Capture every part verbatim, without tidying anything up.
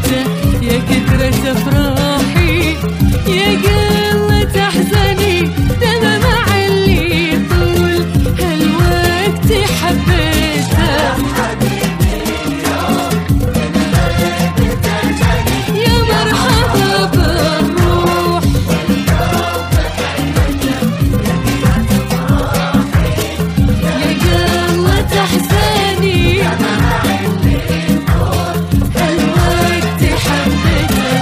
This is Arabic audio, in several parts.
حبيته، يا كثرة أفراحي يا قلة أحزاني، دمع مع اللي يطول هالوقت حبيته. يا مرحبا بالروح يا قلة أحزاني، هالوقت حبيته.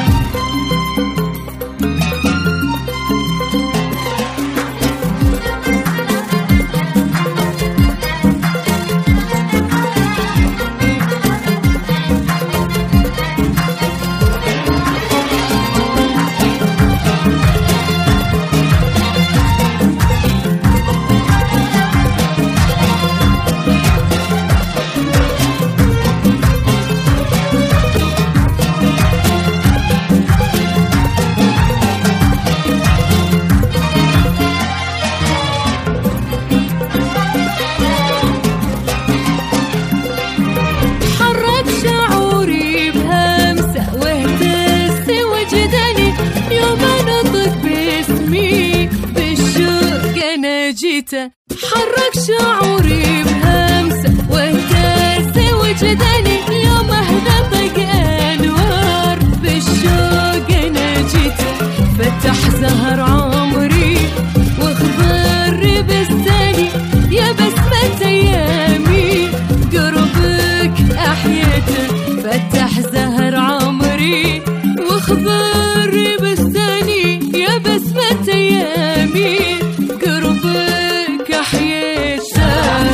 حرك شعوري بهمسة واهتز وجداني، يوم نطق باسمي بالشوق أنا جيته. حرك شعوري بهمسة واهتز وجداني، يوم نطق أنوار بالشوق أنا جيته. فتح زهر عمري واخضر بستاني، يا بسمة أيامي قربك أحيته. فتح زهر عمري واخضر بستاني، يا بسمة أيامي قربك أحيته.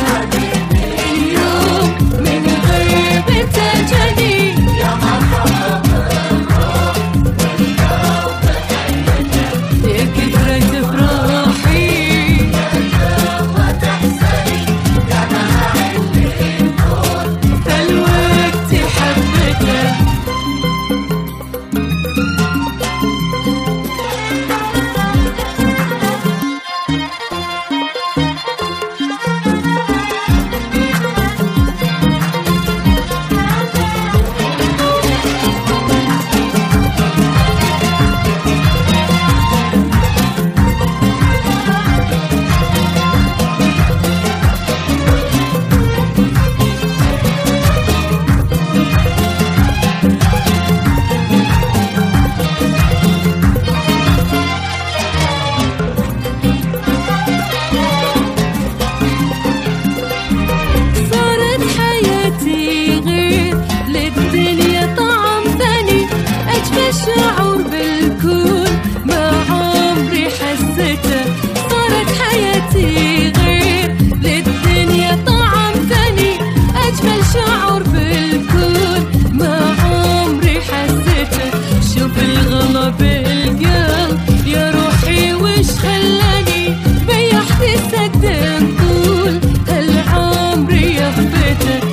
اليوم من غيبته جاني، يا كثرة أفراحي هالوقت حبيته. صارت حياتي غير للدنيا طعم ثاني، أجمل شعور بالكون ما عمري حسيته. صارت حياتي غير للدنيا طعم ثاني، أجمل شعور بالكون ما عمري حسيته. شوف الغلا بالقلب يا روحي وش خلاني، بيحت السد طول هالعمر يخبته.